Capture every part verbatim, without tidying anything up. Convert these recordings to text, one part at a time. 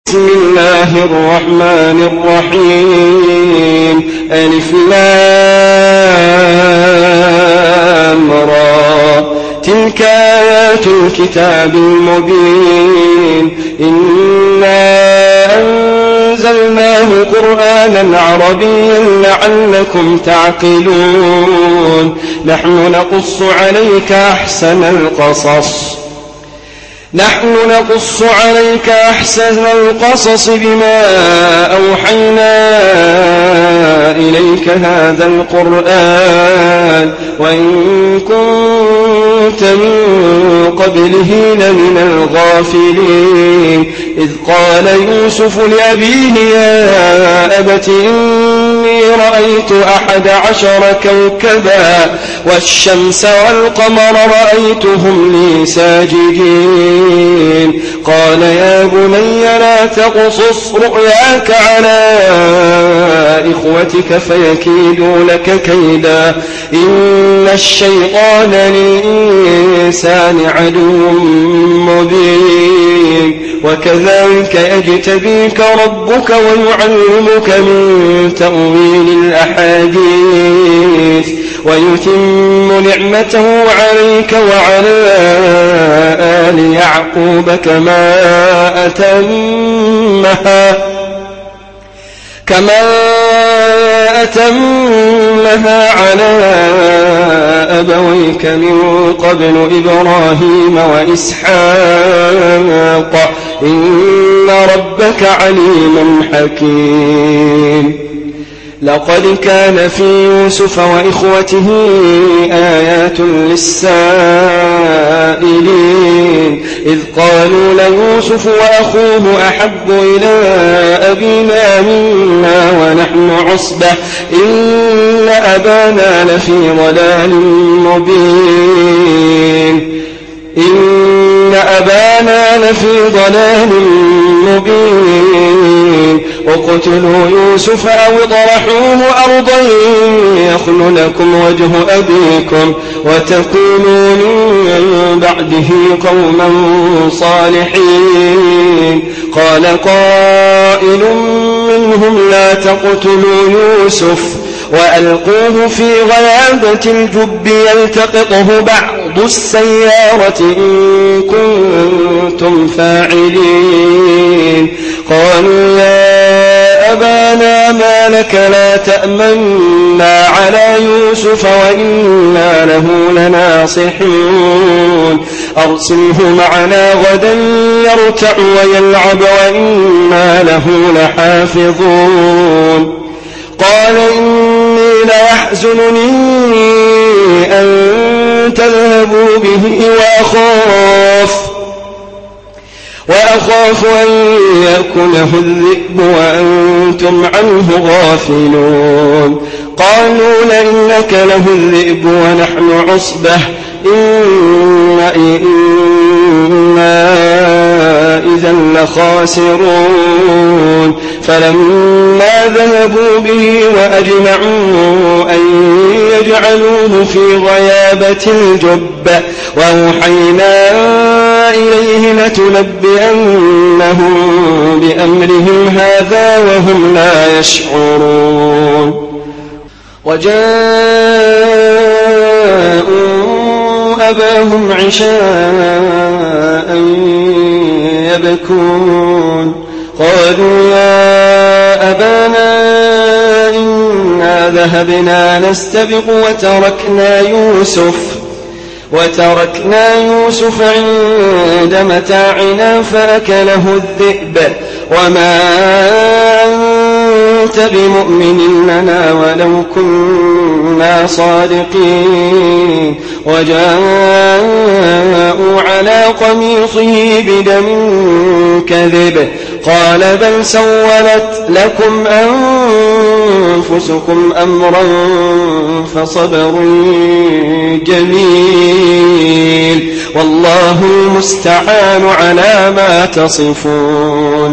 بسم الله الرحمن الرحيم ألف لام را تلك آيات الكتاب المبين إنا أنزلناه قرآنا عربيا لعلكم تعقلون نحن نقص عليك أحسن القصص نحن نقص عليك أحسن القصص بما أوحينا إليك هذا القرآن وإن كنت من قبله لمن الغافلين إذ قال يوسف لأبيه يا أبت إني رأيت أحد عشر كوكبا والشمس والقمر رأيتهم لي ساجدين قال يا بني لا تقصص رؤياك على إخوتك فيكيدوا لك كيدا إن الشيطان للإنسان عدو مبين وكذلك يجتبيك ربك ويعلمك من تأويل الأحاديث ويتم نعمته عليك وعلى آل يعقوب كما أتمها كما أتمها على أبويك من قبل إبراهيم وإسحاق إن ربك عليم حكيم لقد كان في يوسف وإخوته آيات للسائلين إذ قالوا ليوسف وأخوه أحب إلى أبينا منا ونحن عصبة إن أبانا لفي ضلال مبين إن أبانا لفي ضلال مبين وقتلوا يوسف أو اطرحوه أرضا يخل لكم وجه أبيكم وتكونوا من بعده قوما صالحين قال قائل منهم لا تقتلوا يوسف وألقوه في غيابة الجب يلتقطه بعض السيارة إن كنتم فاعلين قالوا يا أبانا ما لك لا تأمنا على يوسف وإنا له لناصحون أرسله معنا غدا يرتع ويلعب وإنا له لحافظون قال إني ليحزنني أن تذهبوا به وأخاف وأخاف أن يأكله الذئب وأنتم عنه غافلون قالوا لئنك له الذئب ونحن عصبة إنا إذا لخاسرون فلما ذهبوا به وأجمعوا أن يجعلوه في غيابة الجب وأوحينا إليه لتنبئنهم بأمرهم هذا وهم لا يشعرون وجاءوا أباهم عشاء يبكون قالوا يا أبانا إنا ذهبنا نستبق وتركنا يوسف وتركنا يوسف عند متاعنا فأكله الذئب وما أنت بمؤمن لنا ولو كنا صادقين وجاءوا على قميصه بدم كذب قال بل سولت لكم أنفسكم أمرا فصبر جميل والله المستعان على ما تصفون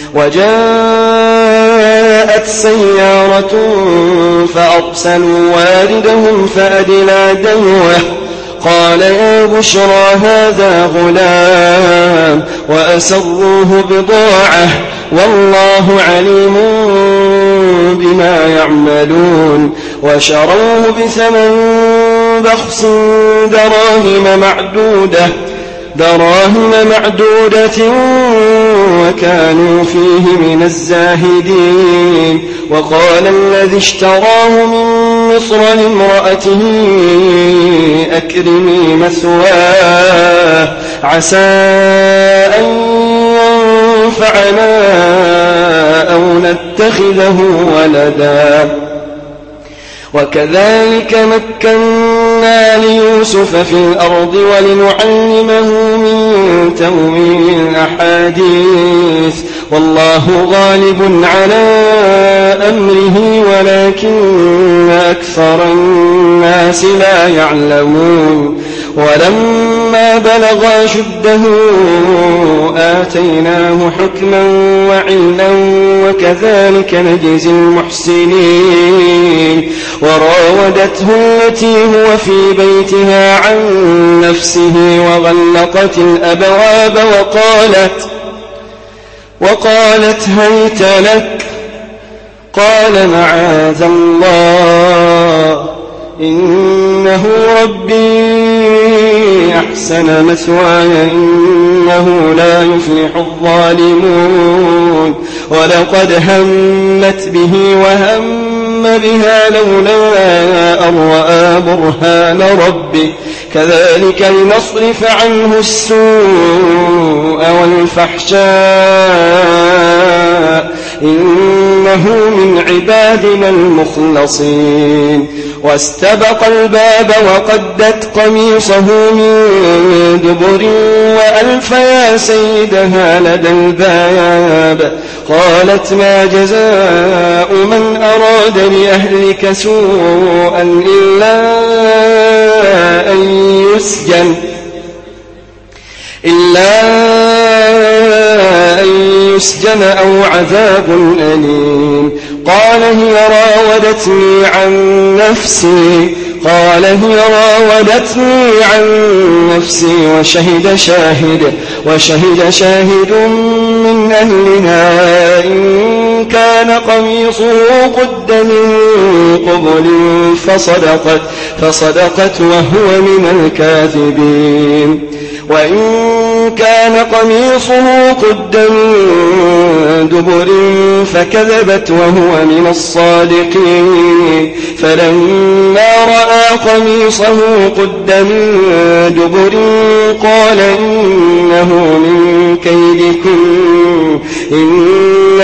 وجاءت سيارة فأرسلوا واردهم فأدلى دلوه قال يا بشرى هذا غلام وأسروه بضاعة والله عليم بما يعملون وشروه بثمن بخس دراهم معدودة دراهم معدودة وكانوا فيه من الزاهدين وقال الذي اشتراه من مصر لامرأته أكرمي مثواه عسى أن ينفعنا أو نتخذه ولدا وكذلك مكنا ليوسف في الأرض ولنعلمه من تأويل الأحاديث والله غالب على أمره ولكن أكثر الناس لا يعلمون ولما بلغ أشده آتيناه حكما وعلما وكذلك نجزي المحسنين وراودته التي هو في بيتها عن نفسه وغلقت الأبواب وقالت وقالت هيت لك قال معاذ الله إنه ربي أحسن مثواي إنه لا يفلح الظالمون ولقد همت به وهم بها لولا أن رأى برهان ربه كذلك لنصرف عنه السوء والفحشاء إنه من عبادنا المخلصين واستبق الباب وقدت قميصه من دبر وألف يا سيدها لدى الباب قالت ما جزاء من أراد بأهلك سوءا إلا أن يسجن إلا أن يسجن أو عذاب أليم قال هي راودتني عن نفسي قال هي راودتني عن نفسي وشهد شاهد وشهد شاهد من أهلها إن كان قميصه قد من قبل فصدقت فصدقت وهو من الكاذبين وإن كان قميصه قد من دبر فكذبت وهو من الصادقين فلما رأى قميصه قد من دبر قال إنه من كيدكن إن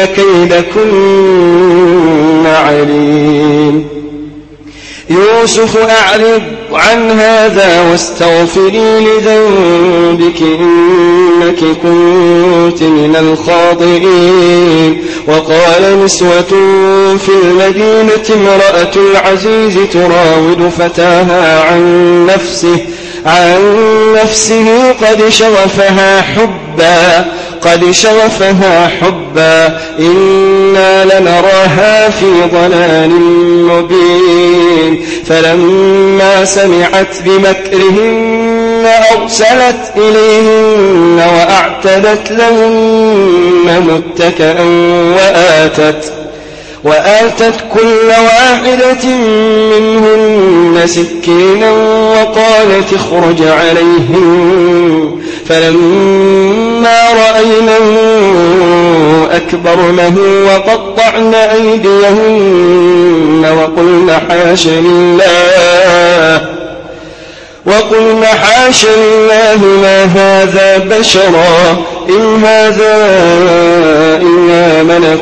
كيدكن عليم يوسف أعرض عن هذا واستغفري لذنبك إنك كنت من الخاطئين وقال نسوة في المدينة امرأة العزيز تراود فتاها عن نفسه عن نفسه قد شغفها حبا قد شغفها حبا إنا لنراها في ضلال مبين فلما سمعت بمكرهن أرسلت إليهن وأعتدت لهن متكئا وآتت وآتت كل واحدة منهن سكينا وقالت اخرج عليهن فلما رأينه أكبرنه وقطعن أيديهن وقلن حاش لله وقلن حاش لله ما هذا بشرا إن هذا إلا ملك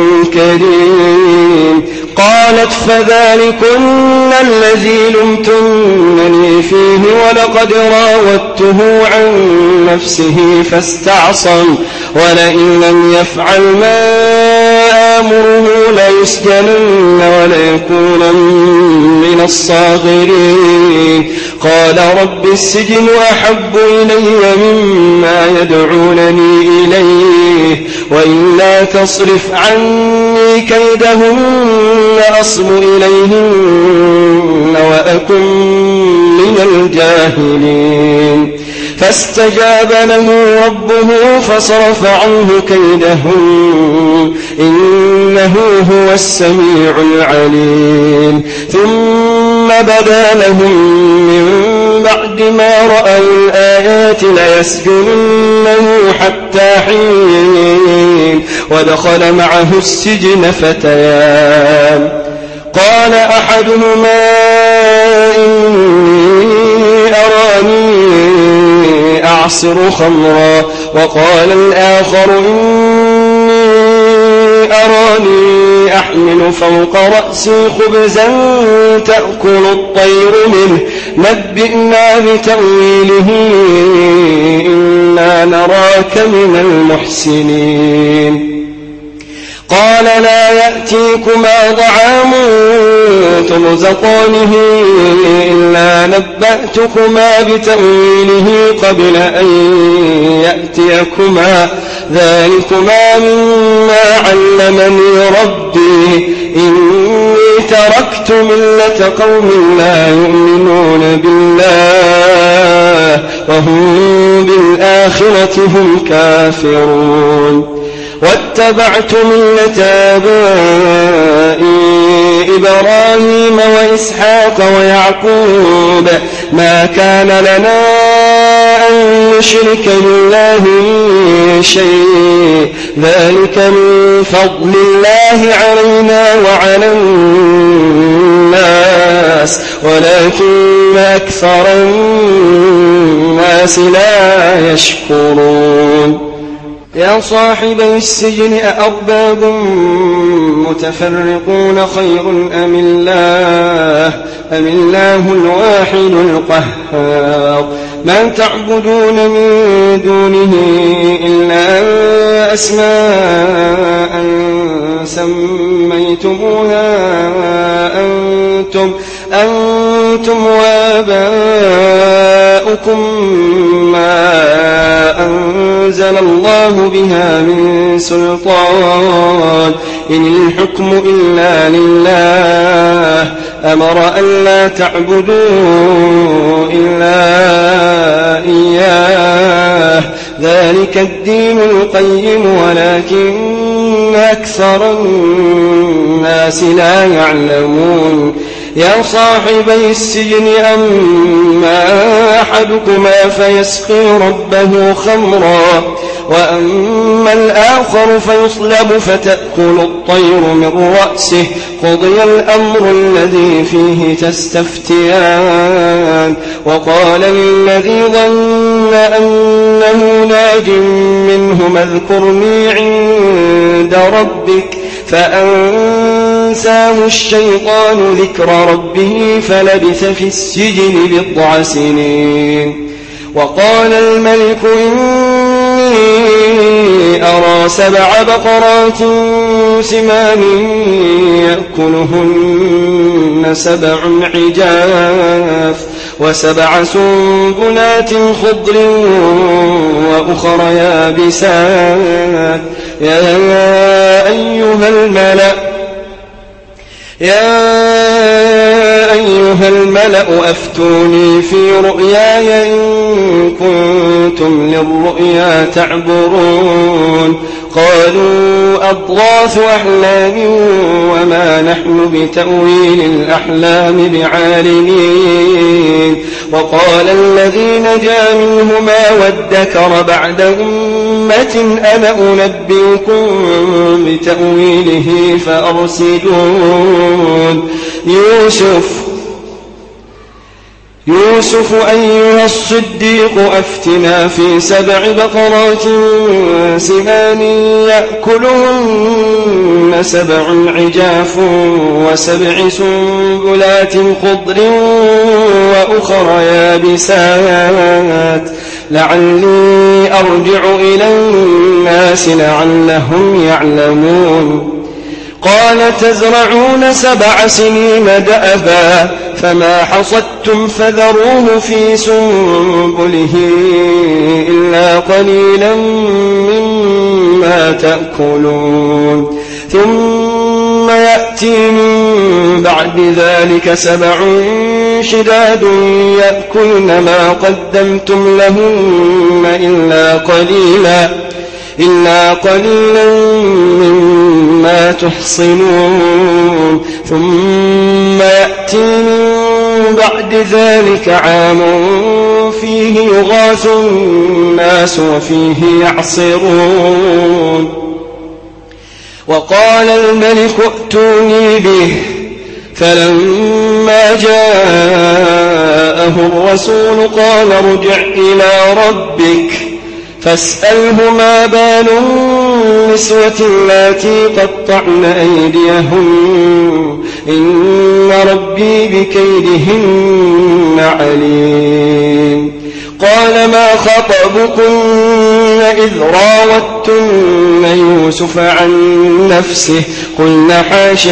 كريم قالت فذلكن الذي لمتنني فيه ولقد راودته عن نفسه فاستعصم ولئن لم يفعل ما آمره ليسجنن وليكونن من الصاغرين قال رب السجن أحب إلي مما يدعونني إليه وإلا تصرف عني كيدهن أصب إليهن وأكن من الجاهلين فاستجاب له ربه فصرف عنه كيدهم إنه هو السميع العليم ثم بدا لهم من بعد ما رأوا الآيات ليسجننه حتى حين ودخل معه السجن فتيان قال أحدهما إني أراني أعصر خمرا وقال الآخر إني أراني أحمل فوق رأسي خبزا تأكل الطير منه نبئنا بتأويله إنا نراك من المحسنين قال لا يأتيكما طعام ترزقانه إلا نبأتكما بتأويله قبل أن يأتيكما ذلكما مما علمني ربي إني تركت ملة قوم لا يؤمنون بالله وهم بالآخرة هم كافرون واتبعت ملة آبائي إبراهيم وإسحاق ويعقوب ما كان لنا أن نشرك بالله من شيء ذلك من فضل الله علينا وعلى الناس ولكن أكثر الناس لا يشكرون يا صاحبي السجن أأرباب متفرقون خير أم الله أم الله الواحد القهار ما تعبدون من دونه إلا أسماء سميتموها أنتم أنتم وآباؤكم ما أنزل الله بها من سلطان إن الحكم إلا لله أمر ألا تعبدوا إلا إياه ذلك الدين القيم ولكن أكثر الناس لا يعلمون يا صاحبي السجن أما أحدكما فيسقي ربه خمرا وأما الآخر فيصلب فتأكل الطير من رأسه قضي الأمر الذي فيه تستفتيان وقال للذي ظن أنه ناج منهما اذكرني عند ربك فأنساه الشيطان ذكر ربه فلبث في السجن بضع سنين وقال الملك إني أرى سبع بقرات سمان يأكلهن سبع عجاف وسبع سنبلات خضر وأخر يابسات يا أيها الملأ يا أيها الملأ أفتوني في رؤياي إن كنتم للرؤيا تعبرون قالوا أضغاث أحلام وما نحن بتأويل الأحلام بعالمين وقال الذي نجا منهما وادكر بعد أمة أنا أنبئكم بتأويله فأرسلون يوسف يوسف أيها الصديق أفتنا في سبع بقرات سمان يأكلهن سبع عجاف وسبع سنبلات خضر وأخر يابسات لعلي أرجع إلى الناس لعلهم يعلمون قال تزرعون سبع سنين دأبا فما حصدتم فذروه في سنبله إلا قليلا مما تأكلون ثم يأتي من بعد ذلك سبع شداد يأكلن ما قدمتم لهن إلا قليلا إلا قليلا مما تحصنون ثم يأتي من بعد ذلك عام فيه يغاث الناس وفيه يعصرون وقال الملك ائتوني به فلما جاءه الرسول قال ارجع إلى ربك فاسأله ما بال النسوة اللاتي قطعن أيديهن إن ربي بكيدهن عليم قال ما خطبكن إذ راوتن يوسف عن نفسه قلنا حاش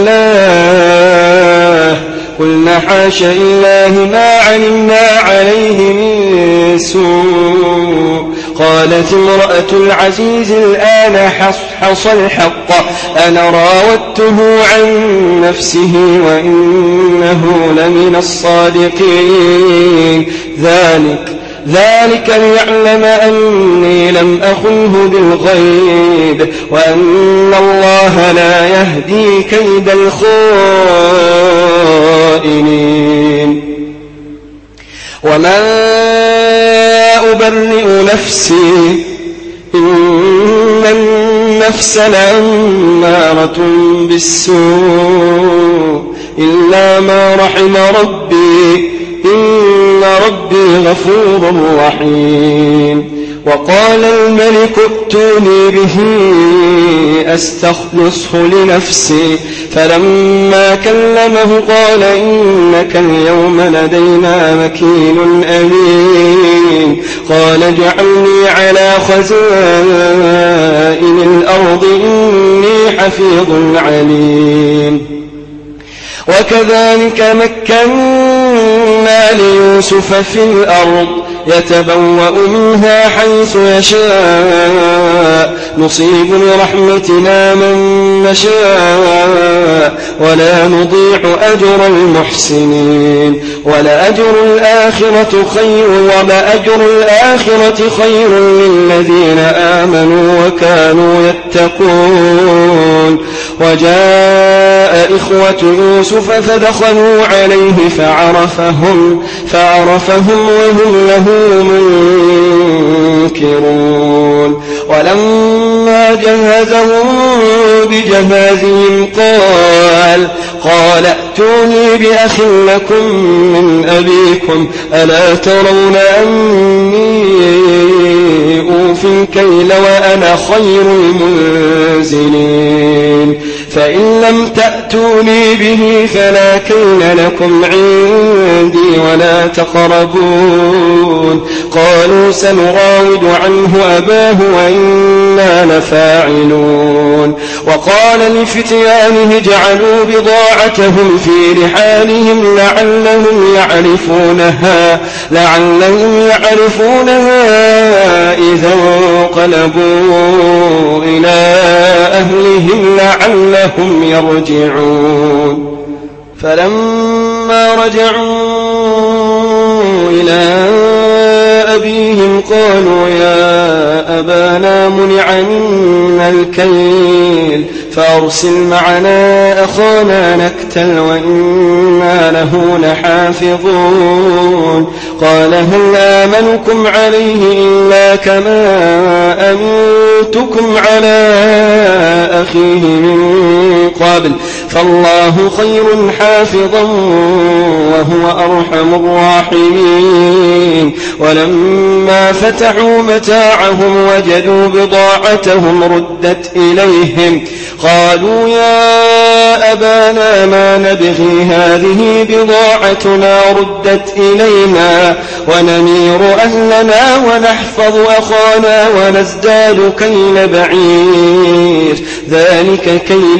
لله قلنا حاش لله ما علمنا عليه من سوء قالت امرأة العزيز الآن حصل الحق أنا راودته عن نفسه وإنه لمن الصادقين ذلك ذلك ليعلم أني لم أخنه بالغيب وأن الله لا يهدي كيد الخائنين وما أبرئ نفسي إن النفس لأمارة بالسوء إلا ما رحم ربي إن ربي غفور رحيم وقال الملك ائتوني به أستخلصه لنفسي فلما كلمه قال إنك اليوم لدينا مكين أمين قال اجعلني على خزائن الأرض إني حفيظ عليم وكذلك مكنا ليوسف في الأرض يتبوأ منها حيث يشاء نصيب برحمتنا من نشاء ولا نضيع أجر المحسنين ولأجر الآخرة خير ولأجر الآخرة خير للذين آمنوا وكانوا يتقون وجاء إخوة يوسف فدخلوا عليه فعرفهم فعرفهم وهم له منكرون ولما جهزهم بجهازهم قال قال ائتوني بأخ لكم من أبيكم ألا ترون أني أوفي الكيل وأنا خير المنزلين فإن لم تأتوني به فلا كيل لكم عندي ولا تقربون قالوا سنراود عنه أباه وإنا لفاعلون وقال لفتيانه اجعلوا بضاعتهم في رحالهم لعلهم يعرفونها لعلهم يعرفونها إذا انقلبوا إلى أهلهم لعلهم يرجعون فلما رجعوا إلى أبيهم قالوا يا أبانا منع منا الكيل فأرسل معنا أخانا نكتل وإنا له لحافظون قال هل آمنكم عليه إلا كما أمنتكم على أخيه من قبل فالله خير حافظا وهو أرحم الراحمين ولما فتحوا متاعهم وجدوا بضاعتهم ردت إليهم قالوا يا أبانا ما نبغي هذه بضاعتنا ردت إلينا ونمير أهلنا ونحفظ أخانا ونزداد كيل بعير ذلك كيل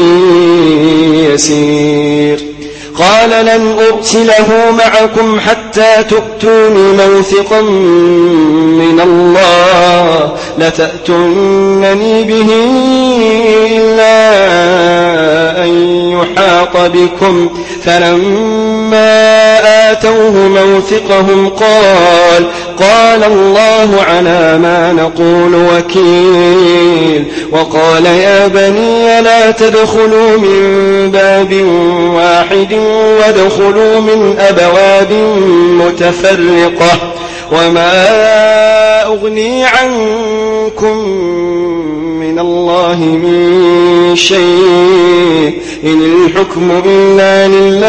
يسير قال لن أرسله معكم حتى تؤتون موثقا من الله لتأتونني به إلا بكم. فلما آتوه موثقهم قال قال الله على ما نقول وكيل. وقال يا بني لا تدخلوا من باب واحد وادخلوا من أبواب متفرقة وما أغني عنكم من الله من شيء إن الحكم إلا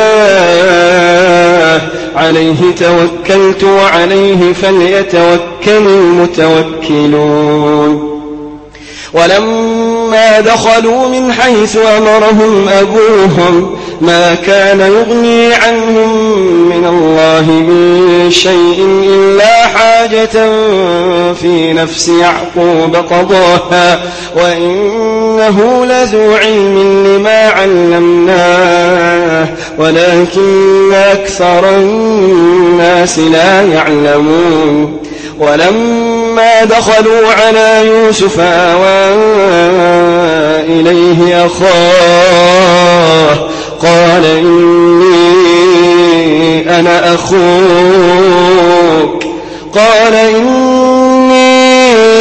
لله عليه توكلت وعليه فليتوكل المتوكلون. ولما دخلوا من حيث أمرهم أبوهم ما كان يغني عنهم من الله من شيء إلا حاجة في نفس يعقوب قضاها وإنه لذو علم لما علمناه ولكن أكثر الناس لا يعلمون. ولما دخلوا على يوسف آوى إليه أخاه قال إني أنا أخوك قال إني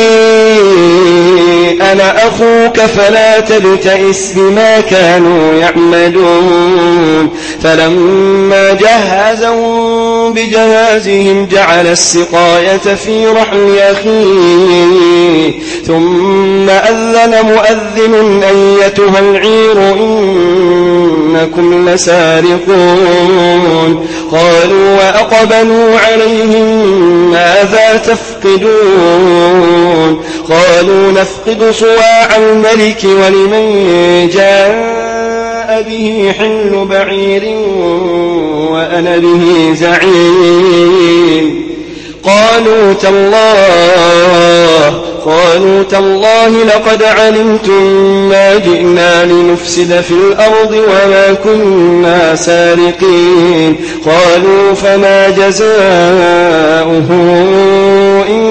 أنا أخوك فلا تبتئس بما كانوا يعملون. فلما جهزهم بجهازهم جعل السقاية في رحل أخيه ثم أذن مؤذن أيتها العير إنكم لسارقون. قالوا وأقبلوا عليهم ماذا تفقدون قالوا نفقد صواع الملك ولمن جاء به حمل بعير وأنا به زعيم. قالوا تالله قالوا تالله لقد علمتم ما جئنا لنفسد في الأرض وما كنا سارقين. قالوا فما جزاؤه إن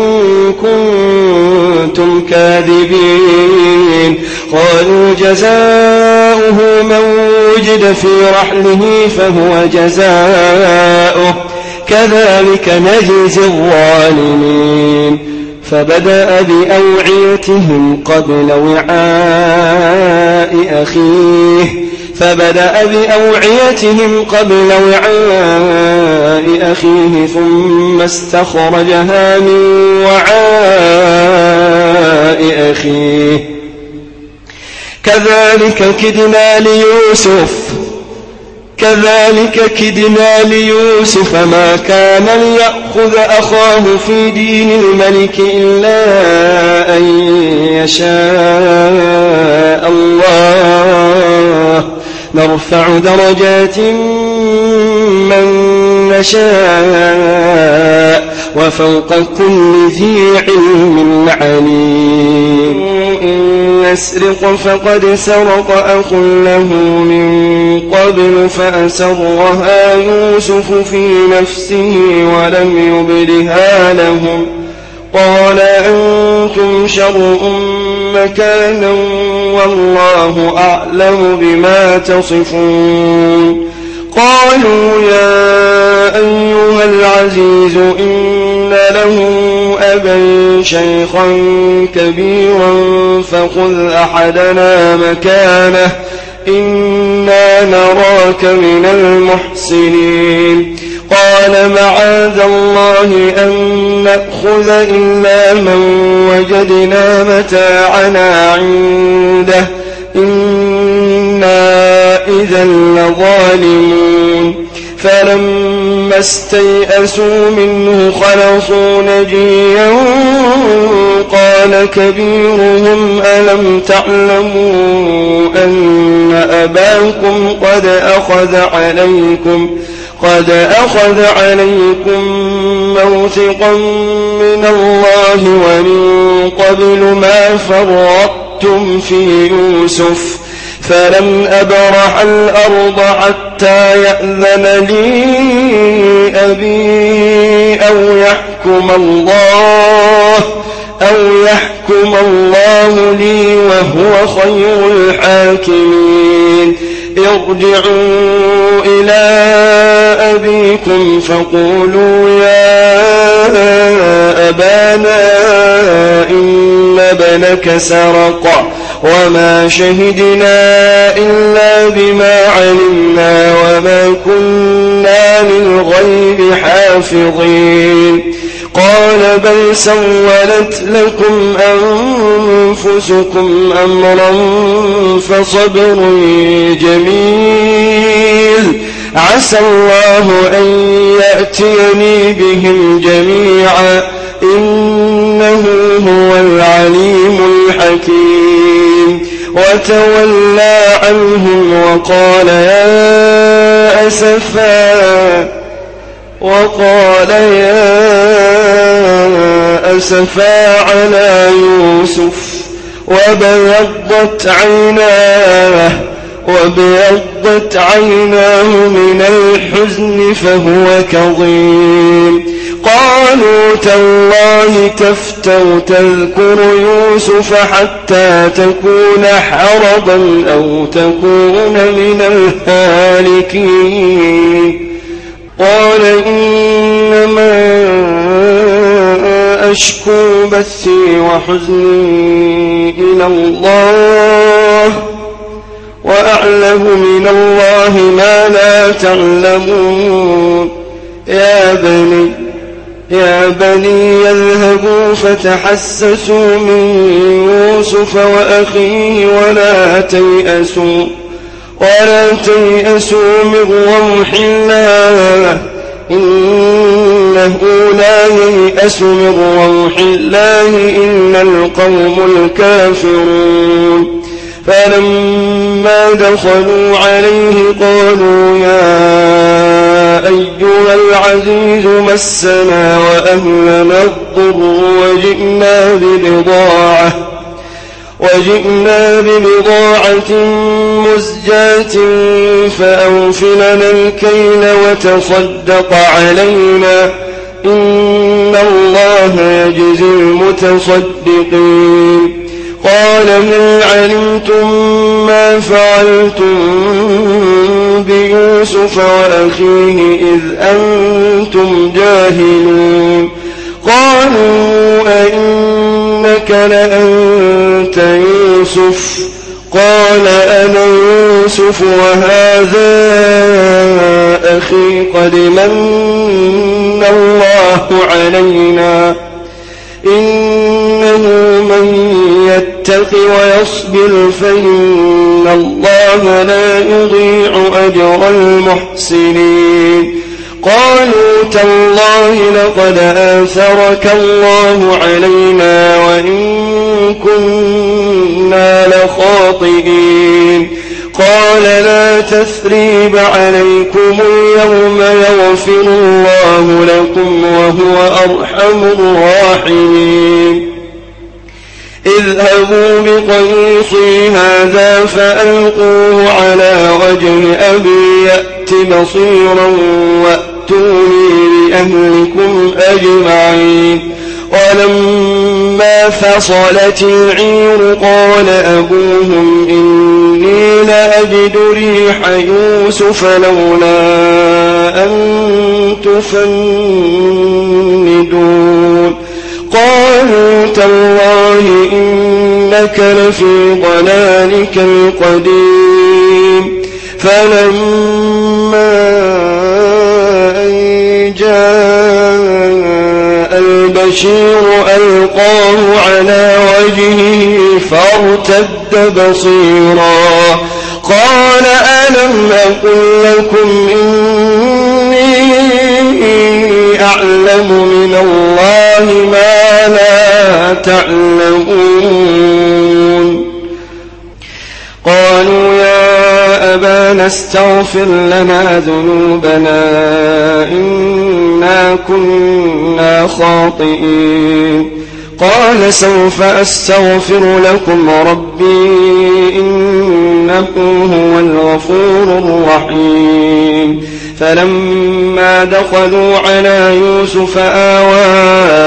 كنتم كاذبين. قالوا جزاؤه من وجد في رحله فهو جزاؤه كذلك نجزي الظالمين. فبدأ بأوعيتهم قبل وعاء أخيه فبدأ بأوعيتهم قبل وعاء أخيه ثم استخرجها من وعاء أخيه كذلك كدنا ليوسف كذلك كدنا ليوسف ما كان ليأخذ أخاه في دين الملك إلا أن يشاء الله نرفع درجات من نشاء وفوق كل ذي علم عليم. إن يسرق فقد سرق أخ له من قبل فأسرها يوسف في نفسه ولم يبدها لهم قال أنتم شر مكانا والله أعلم بما تصفون. قالوا يا أيها العزيز إن له أبا شيخا كبيرا فخذ أحدنا مكانه إنا نراك من المحسنين. قال معاذ الله أن نأخذ إلا من وجدنا متاعنا عنده إنا إذا لظالمون. فلما استيئسوا منه خلصوا نجيا قال كبيرهم ألم تعلموا أن أباكم قد أخذ عليكم قد أخذ عليكم موثقا من الله ومن قبل ما فرطتم في يوسف فلن أبرح الأرض حتى يأذن لي أبي أو يحكم الله أو يحكم الله لي وهو خير الحاكمين. ارجعوا إلى أبيكم فقولوا يا أبانا إن ابنك سرق وما شهدنا إلا بما علمنا وما كنا للغيب حافظين قال بل سولت لكم أنفسكم أمرا فصبر جميل عسى الله أن يأتيني بهم جميعا إنه هو العليم الحكيم وتولى عنهم وقال يا أسفا وقال يا أسفا على يوسف وبيضت عيناه وبيضت عيناه من الحزن فهو كظيم قالوا تالله تفتر تذكر يوسف حتى تكون حرضا أو تكون من الهالكين قال إنما أشكو بثي وحزني إلى الله وأعلم من الله ما لا تعلمون يا بني يا بني يذهبوا فتحسسوا من يوسف وأخيه ولا تيأسوا ولا تيأسوا من روح الله إنه لا ييأس من روح الله إلا القوم الكافرون فلما دخلوا عليه قالوا يا أيها العزيز مسنا وأهلنا الضر وجئنا ببضاعة وجئنا ببضاعة مزجاة فأوفلنا الكيل وتصدق علينا إن الله يجزي المتصدقين قال هل علمتم ما فعلتم بيوسف وأخيه إذ أنتم جاهلون قالوا أئنك لأنت يوسف قال أنا يوسف وهذا أخي قد من الله علينا إنه من يتق ويصبر فإن الله لا يضيع أجر المحسنين قالوا تالله لقد آثرك الله علينا وإن كنا لخاطئين قال لا تثريب عليكم اليوم يغفر الله لكم وهو أرحم الراحمين اذهبوا بقميصي هذا فألقوه على وجه أبي يأت بصيرا وأتوني بأهلكم أجمعين ولما فصلت العير قال أبوهم إني لأجد ريح يوسف لولا أن تفندون قالوا تالله إنك لفي ضلالك القديم فلما أن جاء البشير ألقاه على وجهه فارتد بصيرا قال ألم أقل لكم إني أعلم من الله ما لا تعلمون قالوا يا أبانا استغفر لنا ذنوبنا إنا كنا خاطئين قال سوف أستغفر لكم ربي إنه هو الغفور الرحيم فلما دخلوا على يوسف آوى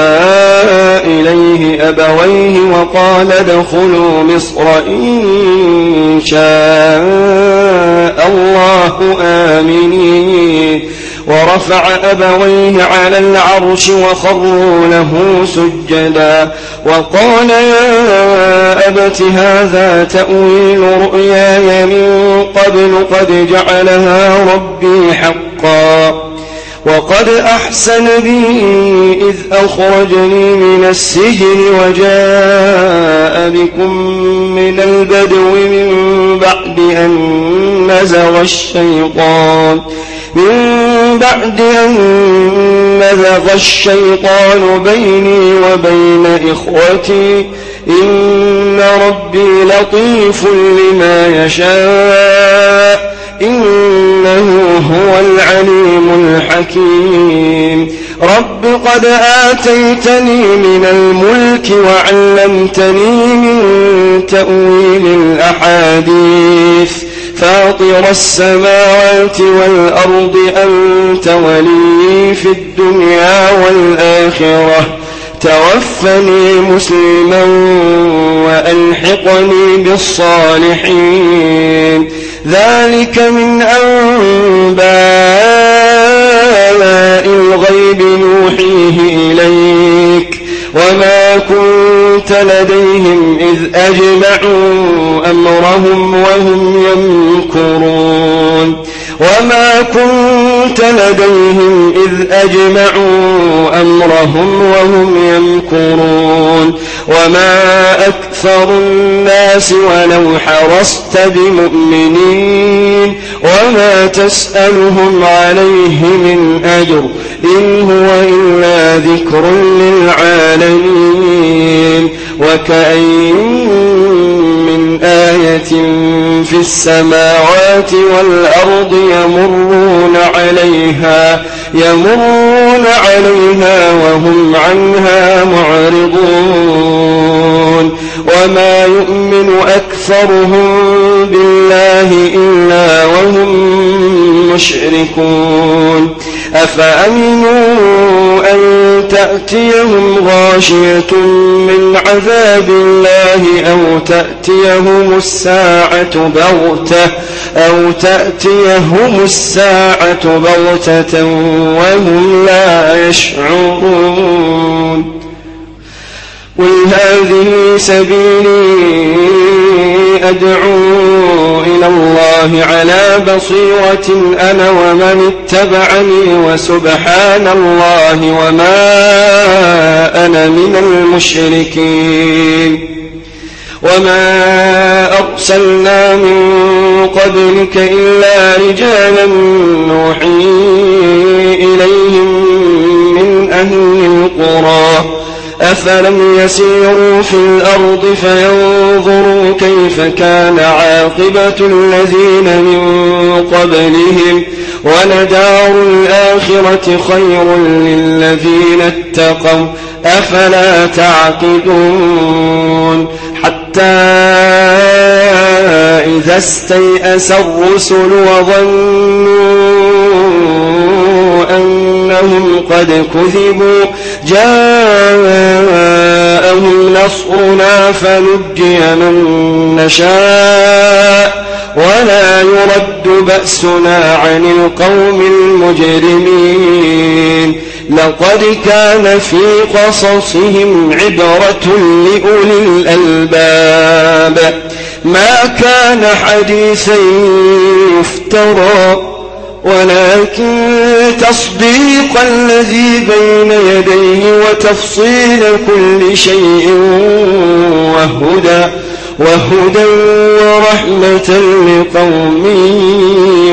إليه أبويه وقال ادخلوا مصر إن شاء الله آمنين ورفع أبويه على العرش وخروا له سجدا وقال يا أبت هذا تأويل رؤياي من قبل قد جعلها ربي حقا وقد أحسن بي إذ أخرجني من السجن وجاء بكم من البدو من بعد أن نزغ الشيطان من بعد أن نزغ الشيطان بيني وبين إخوتي إن ربي لطيف لما يشاء إنه هو العليم الحكيم رب قد آتيتني من الملك وعلمتني من تأويل الأحاديث فاطر السماوات والأرض أنت ولي في الدنيا والآخرة توفني مسلما وألحقني بالصالحين ذلك من أنباء الغيب نوحيه إليك وما كنت لديهم إذ أجمعوا أمرهم وهم يمكرون وما كنت لديهم إذ أجمعوا أمرهم وهم يمكرون وما أكثر الناس ولو حرصت بمؤمنين وما تسألهم عليه من أجر إن هو إلا ذكر للعالمين وكأين من آية في السماوات والأرض يمرون عليها يمرون عليها وهم عنها معرضون وما يؤمن أكثرهم بالله إلا وهم مشركون أفأمنوا أن تأتيهم غاشية من عذاب الله أو تأتيهم الساعة بغتة أو تأتيهم الساعة بغتة وهم لا يشعرون قل هذه سبيلي أدعو إلى الله على بصيرة أنا ومن اتبعني وسبحان الله وما أنا من المشركين وما أرسلنا من قبلك إلا رجالا نوحي إليهم من أهل القرى أفلم يسيروا في الأرض فينظروا كيف كان عاقبة الذين من قبلهم ولدار الآخرة خير للذين اتقوا أفلا تعقلون حتى إذا استيأس الرسل وظنوا أنهم قد كذبوا جاءهم نصرنا فنجي من نشاء ولا يرد بأسنا عن القوم المجرمين لقد كان في قصصهم عبرة لأولي الألباب ما كان حديثا يفترى ولكن تصديق الذي بين يديه وتفصيل كل شيء وهدى وهدى ورحمة لقوم